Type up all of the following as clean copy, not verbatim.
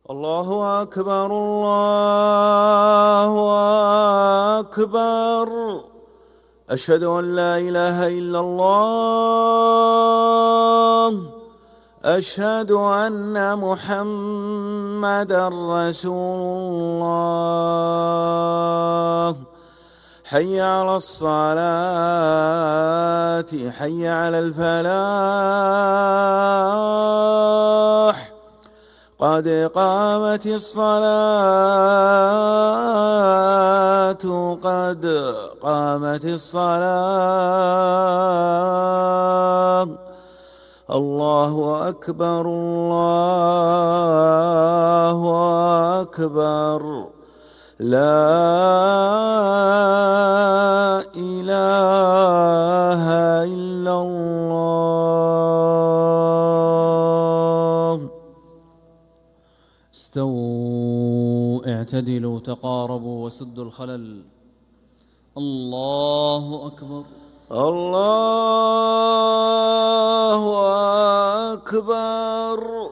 الله أكبر الله أكبر. أشهد أن لا إله إلا الله. أشهد أن محمدًا رسول الله. حي على الصلاة، حي على الفلاح، قد قامت الصلاة، قد قامت الصلاة. الله أكبر الله أكبر. لا إله إلا الله. استووا اعتدلوا تقاربوا وسدوا الخلل. الله أكبر الله أكبر.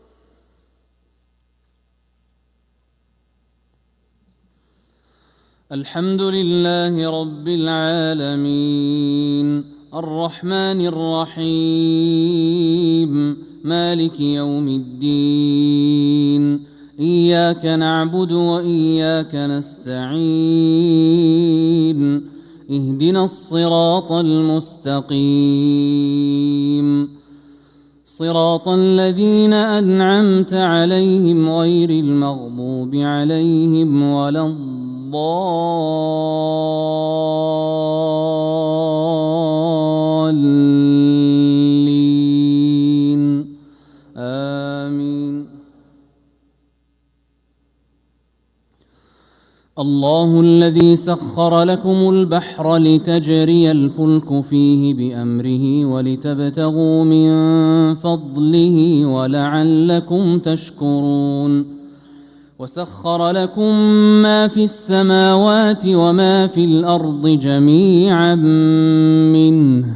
الحمد لله رب العالمين الرحمن الرحيم مالك يوم الدين. إياك نعبد وإياك نستعين. اهدنا الصراط المستقيم صراط الذين أنعمت عليهم غير المغضوب عليهم ولا الضالين آمين. الله الذي سخر لكم البحر لتجري الفلك فيه بأمره ولتبتغوا من فضله ولعلكم تشكرون. وسخر لكم ما في السماوات وما في الأرض جميعا منه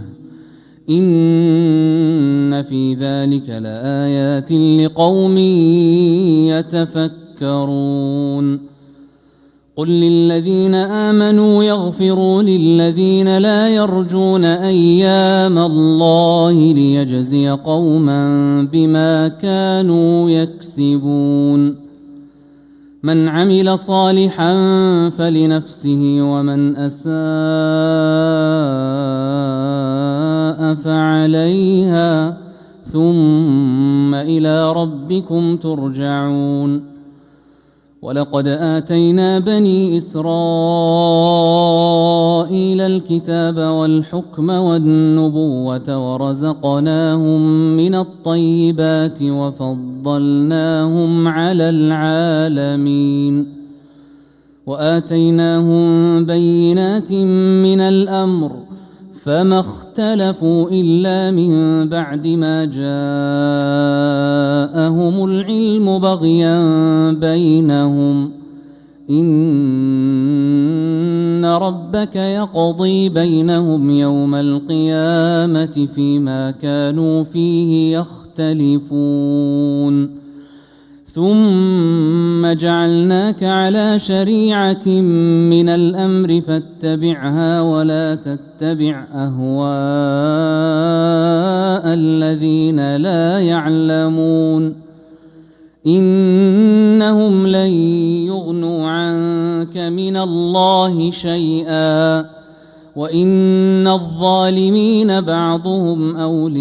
إن في ذلك لآيات لقوم يتفكرون. قل للذين آمنوا يغفروا للذين لا يرجون أيام الله ليجزي قوما بما كانوا يكسبون. من عمل صالحا فلنفسه ومن أساء فعليها ثم إلى ربكم ترجعون. ولقد آتينا بني إسرائيل الكتاب والحكم والنبوة ورزقناهم من الطيبات وفضلناهم على العالمين. وآتيناهم بينات من الأمر فما اختلفوا إلا من بعد ما جاءهم العلم بغيا بينهم. إن ربك يقضي بينهم يوم القيامة فيما كانوا فيه يختلفون. ثم جعلناك على شريعة من الأمر فاتبعها ولا تتبع أهواء الذين لا يعلمون. إنهم لن يغنوا عنك من الله شيئا وإن الظالمين بعضهم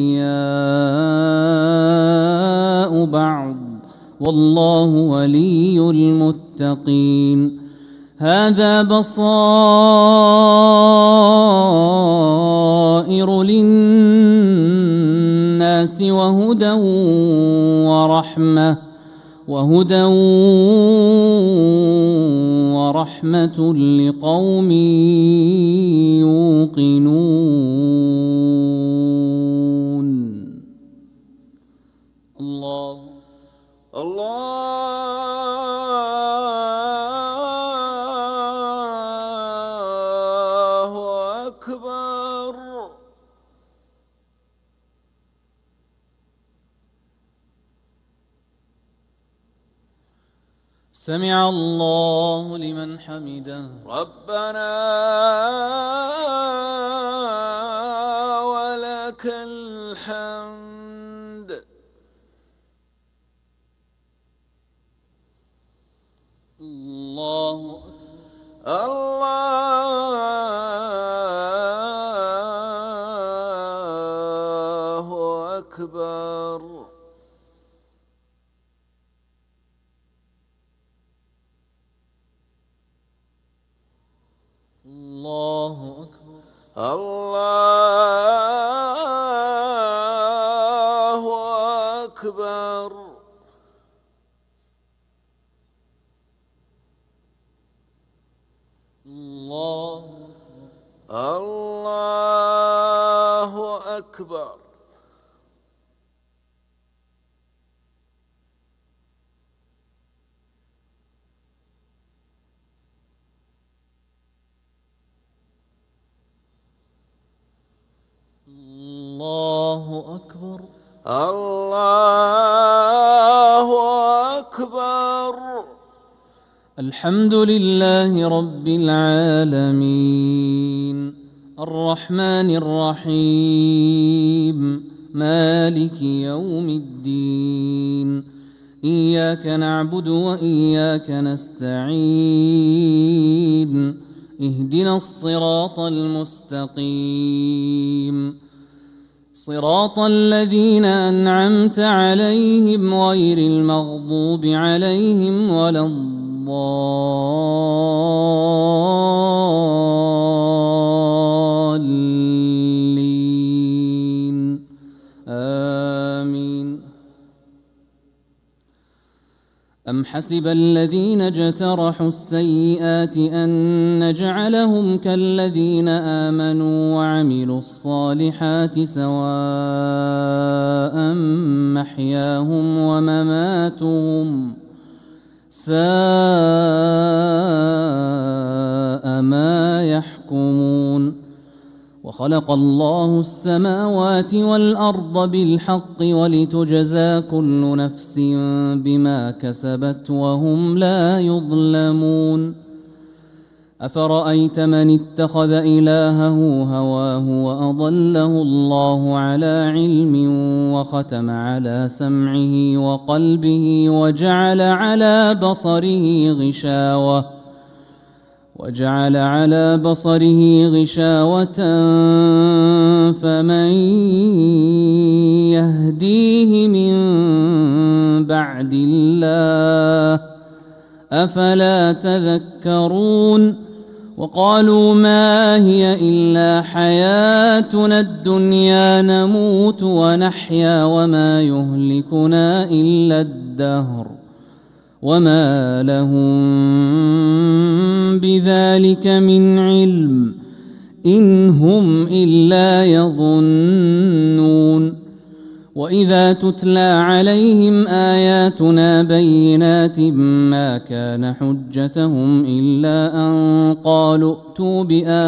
أولياء بعض والله ولي المتقين. هذا بصائر للناس وهدى ورحمة لقوم يوقنون. الله أكبر. سمع الله لمن حمده. ربنا ولك الحمد. الله أكبر. الله أكبر. الله أكبر. الله أكبر. الله أكبر. الله أكبر. الحمد لله رب العالمين الرحمن الرحيم مالك يوم الدين إياك نعبد وإياك نستعين اهدنا الصراط المستقيم صراط الذين أنعمت عليهم غير المغضوب عليهم ولا الضالين آمين. أم حسب الذين اجترحوا السيئات أن نجعلهم كالذين آمنوا وعملوا الصالحات سواء محياهم ومماتهم ساء ما يحكمون. وخلق الله السماوات والأرض بالحق ولتجزى كل نفس بما كسبت وهم لا يظلمون. أفرأيت من اتخذ إلهه هواه وأضله الله على علم وختم على سمعه وقلبه وجعل على بصره غشاوة فمن يهديه من بعد الله أفلا تذكرون. وقالوا ما هي إلا حياتنا الدنيا نموت ونحيا وما يهلكنا إلا الدهر وما لهم بذلك من علم إن هم إلا يظنون. وإذا تتلى عليهم آياتنا بينات ما كان حجتهم إلا أن قالوا ائتوا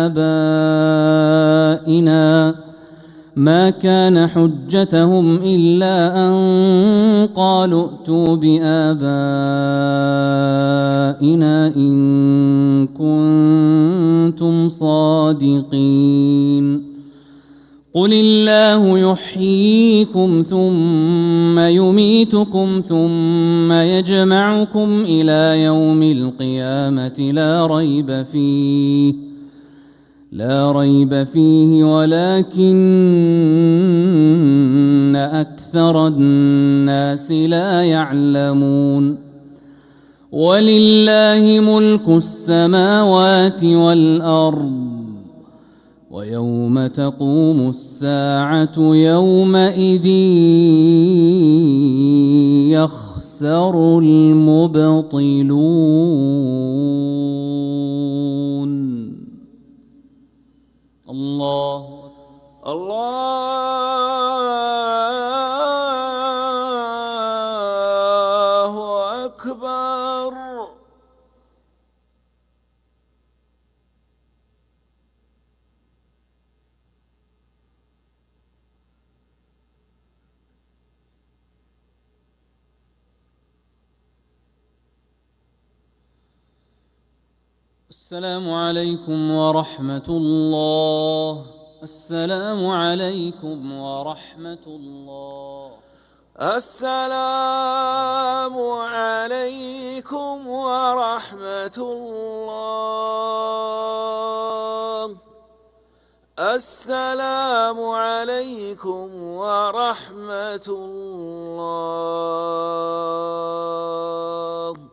بآبائنا إن كنتم صادقين. قل الله يحييكم ثم يميتكم ثم يجمعكم إلى يوم القيامة لا ريب فيه ولكن أكثر الناس لا يعلمون. ولله ملك السماوات والأرض ويوم تقوم الساعة يومئذ يخسر المبطلون. الله أكبر. السلام عليكم ورحمة الله. السلام عليكم ورحمة الله. السلام عليكم ورحمة الله. السلام عليكم ورحمة الله.